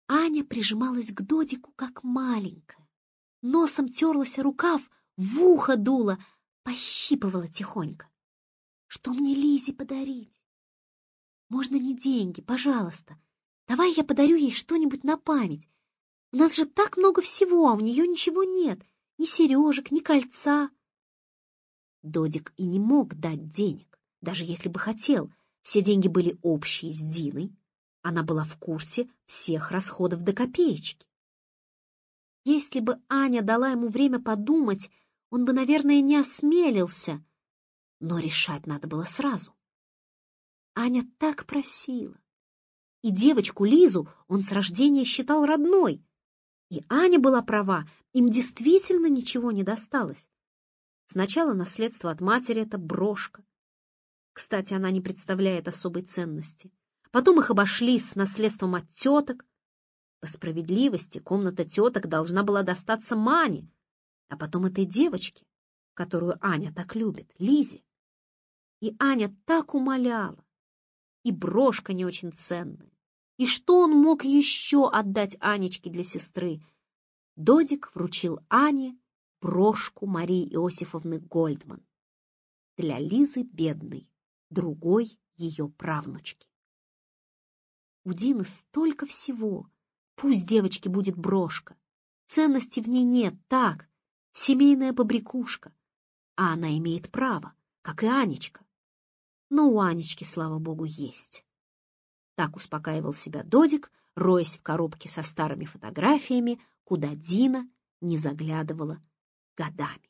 Аня прижималась к Додику, как маленькая. Носом терлась о рукав, в ухо дула, пощипывала тихонько. Что мне Лизе подарить? Можно не деньги, пожалуйста. Давай я подарю ей что-нибудь на память. У нас же так много всего, а у нее ничего нет. Ни сережек, ни кольца. Додик и не мог дать денег, даже если бы хотел. Все деньги были общие с Диной. Она была в курсе всех расходов до копеечки. Если бы Аня дала ему время подумать, он бы, наверное, не осмелился. Но решать надо было сразу. Аня так просила. И девочку Лизу он с рождения считал родной. И Аня была права, им действительно ничего не досталось. Сначала наследство от матери — это брошка. Кстати, она не представляет особой ценности. Потом их обошли с наследством от теток. По справедливости, комната теток должна была достаться Мане, а потом этой девочке, которую Аня так любит, Лизе. И Аня так умоляла. И брошка не очень ценная. И что он мог еще отдать Анечке для сестры? Додик вручил Ане брошку Марии Иосифовны Гольдман. Для Лизы бедной, другой ее правнучки. У Дины столько всего. Пусть девочке будет брошка. Ценности в ней нет, так, семейная побрякушка. А она имеет право, как и Анечка. Но у Анечки, слава богу, есть. Так успокаивал себя Додик, роясь в коробке со старыми фотографиями, куда Дина не заглядывала годами.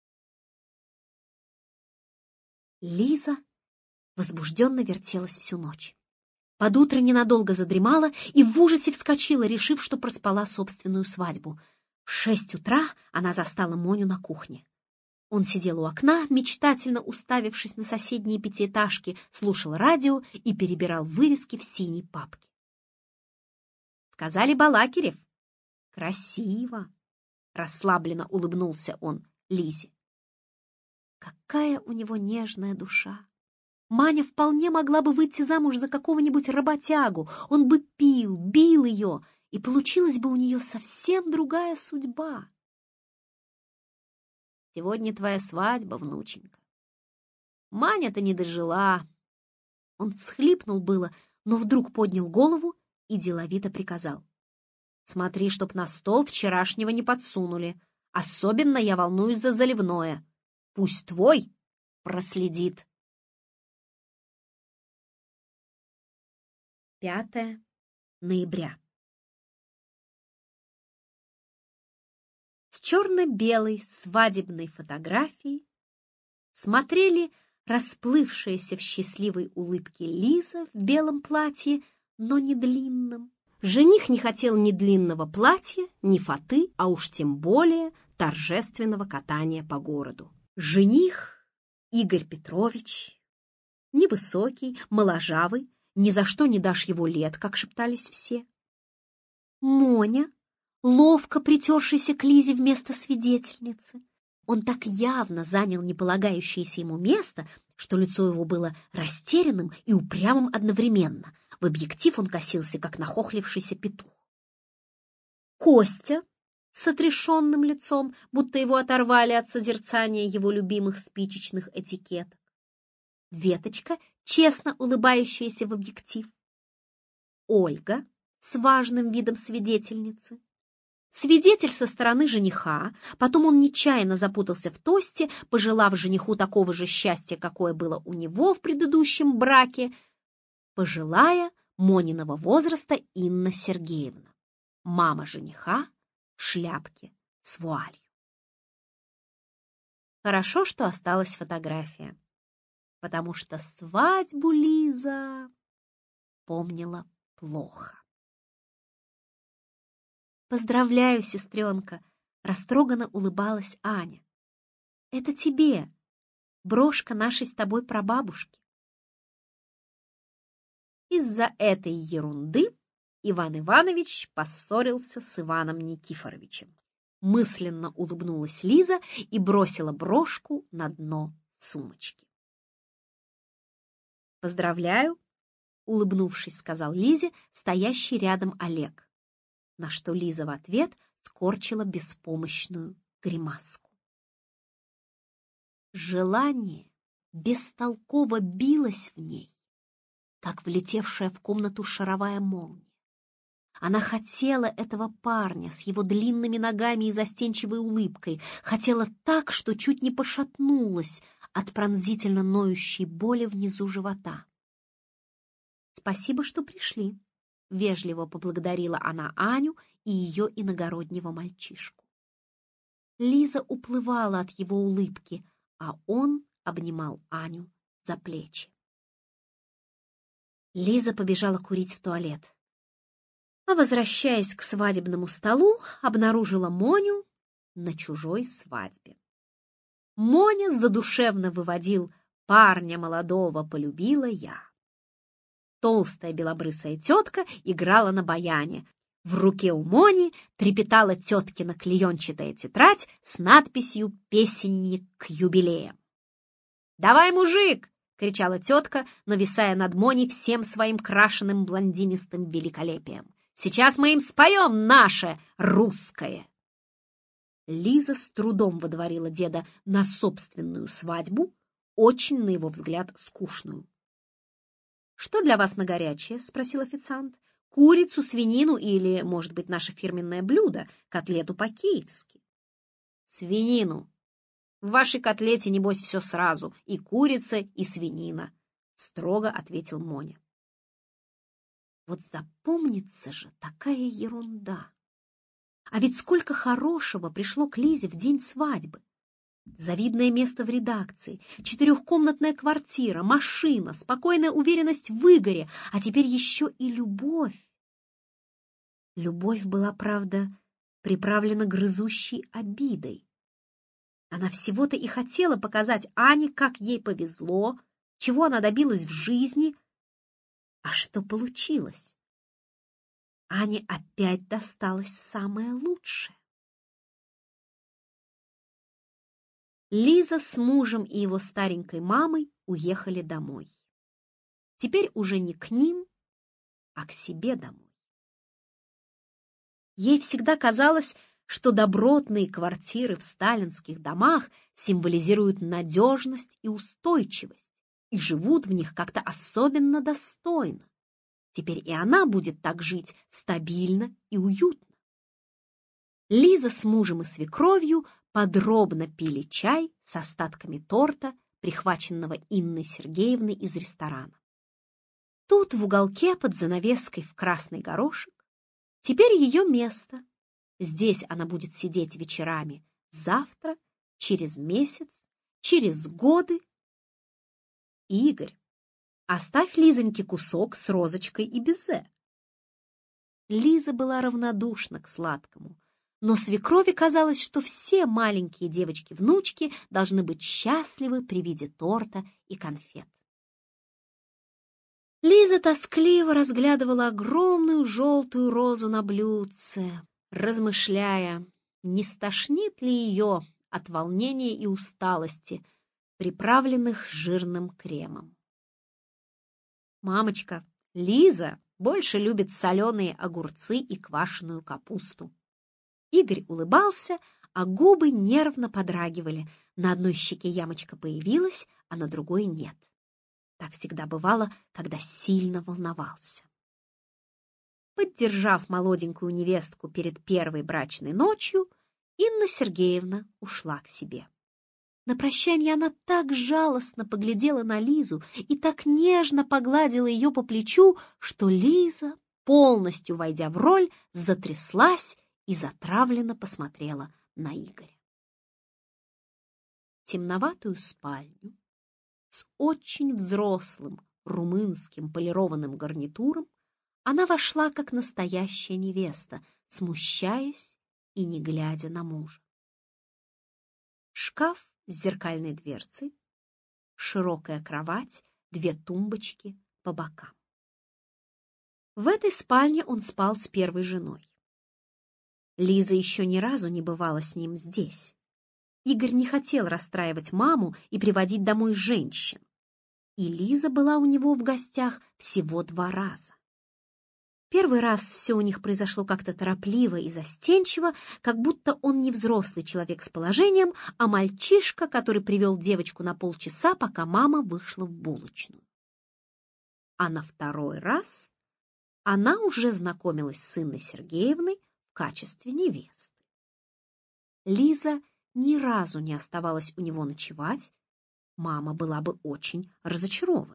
Лиза возбужденно вертелась всю ночь. Под утро ненадолго задремала и в ужасе вскочила, решив, что проспала собственную свадьбу. В 6 утра она застала Моню на кухне. Он сидел у окна, мечтательно уставившись на соседние пятиэтажки, слушал радио и перебирал вырезки в синей папке. «Сказали, Балакирев». «Красиво!» — расслабленно улыбнулся он Лизе. Какая у него нежная душа! Маня вполне могла бы выйти замуж за какого-нибудь работягу. Он бы пил, бил ее, и получилась бы у нее совсем другая судьба. «Сегодня твоя свадьба, внученька». Маня-то не дожила. Он всхлипнул было, но вдруг поднял голову и деловито приказал: «Смотри, чтоб на стол вчерашнего не подсунули. Особенно я волнуюсь за заливное. Пусть твой проследит». 5 ноября. С черно-белой свадебной фотографии смотрели расплывшаяся в счастливой улыбке Лиза в белом платье, но не длинном. Жених не хотел ни длинного платья, ни фаты, а уж тем более торжественного катания по городу. Жених Игорь Петрович, невысокий, моложавый, ни за что не дашь его лет, как шептались все. Моня, ловко притершийся к Лизе вместо свидетельницы. Он так явно занял неполагающееся ему место, что лицо его было растерянным и упрямым одновременно. В объектив он косился, как нахохлившийся петух. Костя с отрешенным лицом, будто его оторвали от созерцания его любимых спичечных этикеток. Веточка, честно улыбающаяся в объектив. Ольга с важным видом свидетельницы. Свидетель со стороны жениха, потом он нечаянно запутался в тосте, пожелав жениху такого же счастья, какое было у него в предыдущем браке, пожилая Мониного возраста Инна Сергеевна, мама жениха в шляпке с вуалью. Хорошо, что осталась фотография, потому что свадьбу Лиза помнила плохо. «Поздравляю, сестренка!» — растроганно улыбалась Аня. «Это тебе, брошка нашей с тобой прабабушки». Из-за этой ерунды Иван Иванович поссорился с Иваном Никифоровичем. Мысленно улыбнулась Лиза и бросила брошку на дно сумочки. «Поздравляю!» — улыбнувшись, сказал Лизе стоящий рядом Олег. на что Лиза в ответ скорчила беспомощную гримаску. Желание бестолково билось в ней, как влетевшая в комнату шаровая молния. Она хотела этого парня с его длинными ногами и застенчивой улыбкой, хотела так, что чуть не пошатнулась от пронзительно ноющей боли внизу живота. «Спасибо, что пришли», — вежливо поблагодарила она Аню и ее иногороднего мальчишку. Лиза уплывала от его улыбки, а он обнимал Аню за плечи. Лиза побежала курить в туалет. А, возвращаясь к свадебному столу, обнаружила Моню на чужой свадьбе. Моня задушевно выводил «Парня молодого полюбила я». Толстая белобрысая тетка играла на баяне. В руке у Мони трепетала теткина клеенчатая тетрадь с надписью «Песенник к юбилеям». «Давай, мужик!» — кричала тетка, нависая над Моней всем своим крашеным блондинистым великолепием. «Сейчас мы им споем наше русское!» Лиза с трудом водворила деда на собственную свадьбу, очень, на его взгляд, скучную. «Что для вас на горячее?» — спросил официант. «Курицу, свинину или, может быть, наше фирменное блюдо, котлету по-киевски?» «Свинину. В вашей котлете, небось, все сразу, и курица, и свинина», — строго ответил Моня. Вот запомнится же такая ерунда. А ведь сколько хорошего пришло к Лизе в день свадьбы. Завидное место в редакции, 4-комнатная квартира, машина, спокойная уверенность в Игоре, а теперь еще и любовь. Любовь была, правда, приправлена грызущей обидой. Она всего-то и хотела показать Ане, как ей повезло, чего она добилась в жизни. А что получилось? Ане опять досталось самое лучшее. Лиза с мужем и его старенькой мамой уехали домой. Теперь уже не к ним, а к себе домой. Ей всегда казалось, что добротные квартиры в сталинских домах символизируют надежность и устойчивость, и живут в них как-то особенно достойно. Теперь и она будет так жить стабильно и уютно. Лиза с мужем и свекровью подробно пили чай с остатками торта, прихваченного Инной Сергеевной из ресторана. Тут в уголке под занавеской в красный горошек теперь ее место. Здесь она будет сидеть вечерами завтра, через месяц, через годы. Игорь, оставь Лизоньке кусок с розочкой и безе. Лиза была равнодушна к сладкому, но свекрови казалось, что все маленькие девочки-внучки должны быть счастливы при виде торта и конфет. Лиза тоскливо разглядывала огромную желтую розу на блюдце, размышляя, не стошнит ли ее от волнения и усталости, приправленных жирным кремом. «Мамочка, Лиза больше любит соленые огурцы и квашеную капусту». Игорь улыбался, а губы нервно подрагивали. На одной щеке ямочка появилась, а на другой нет. Так всегда бывало, когда сильно волновался. Поддержав молоденькую невестку перед первой брачной ночью, Инна Сергеевна ушла к себе. На прощание она так жалостно поглядела на Лизу и так нежно погладила ее по плечу, что Лиза, полностью войдя в роль, затряслась и затравленно посмотрела на Игоря. Темноватую спальню с очень взрослым румынским полированным гарнитуром она вошла как настоящая невеста, смущаясь и не глядя на мужа. Шкаф с зеркальной дверцей, широкая кровать, 2 тумбочки по бокам. В этой спальне он спал с первой женой. Лиза еще ни разу не бывала с ним здесь. Игорь не хотел расстраивать маму и приводить домой женщин. И Лиза была у него в гостях всего 2 раза. Первый раз все у них произошло как-то торопливо и застенчиво, как будто он не взрослый человек с положением, а мальчишка, который привел девочку на полчаса, пока мама вышла в булочную. А на второй раз она уже знакомилась с Инной Сергеевной в качестве невесты. Лиза ни разу не оставалась у него ночевать, мама была бы очень разочарована.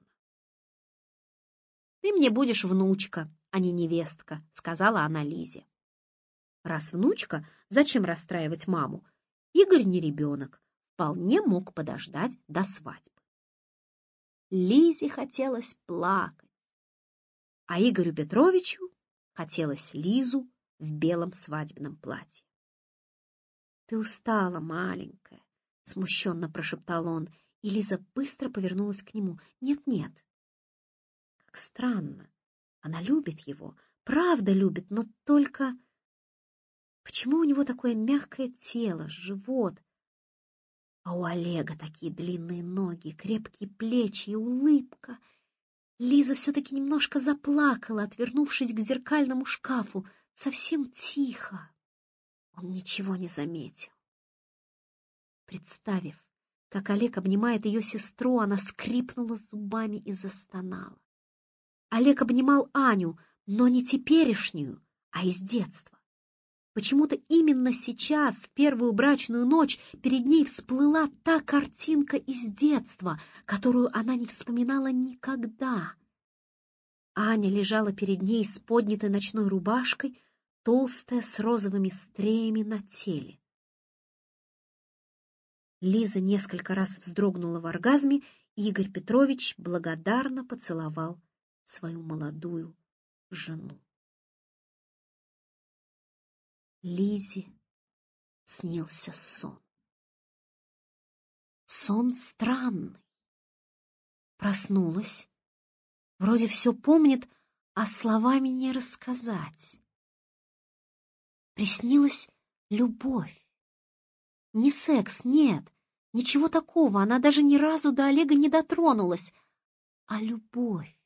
«Ты мне будешь внучка, а не невестка», — сказала она Лизе. Раз внучка, зачем расстраивать маму? Игорь не ребенок, вполне мог подождать до свадьбы. Лизе хотелось плакать, а Игорю Петровичу хотелось Лизу в белом свадебном платье. «Ты устала, маленькая», — смущенно прошептал он, и Лиза быстро повернулась к нему. «Нет-нет». Как странно. Она любит его, правда любит, но только... Почему у него такое мягкое тело, живот? А у Олега такие длинные ноги, крепкие плечи и улыбка. Лиза все-таки немножко заплакала, отвернувшись к зеркальному шкафу, совсем тихо. Он ничего не заметил. Представив, как Олег обнимает ее сестру, она скрипнула зубами и застонала. Олег обнимал Аню, но не теперешнюю, а из детства. Почему-то именно сейчас, в первую брачную ночь, перед ней всплыла та картинка из детства, которую она не вспоминала никогда. Аня лежала перед ней с поднятой ночной рубашкой, толстая, с розовыми стреями на теле. Лиза несколько раз вздрогнула в оргазме, и Игорь Петрович благодарно поцеловал свою молодую жену. Лизе снился сон. Сон странный. Проснулась, вроде все помнит, а словами не рассказать. Приснилась любовь. Не секс, нет, ничего такого, она даже ни разу до Олега не дотронулась, а любовь.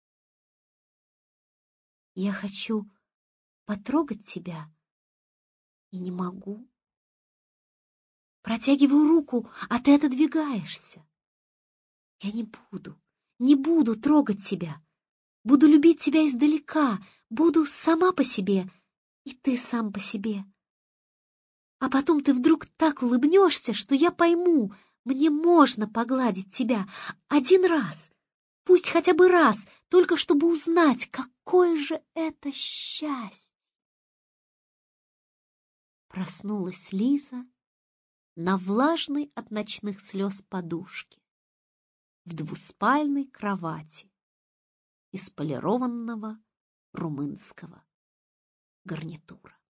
Я хочу потрогать тебя и не могу. Протягиваю руку, а ты отодвигаешься. Я не буду трогать тебя. Буду любить тебя издалека, буду сама по себе, и ты сам по себе. А потом ты вдруг так улыбнешься, что я пойму, мне можно погладить тебя один раз, пусть хотя бы раз, только чтобы узнать, какое же это счастье. Проснулась Лиза на влажной от ночных слез подушке в двуспальной кровати из полированного румынского гарнитура.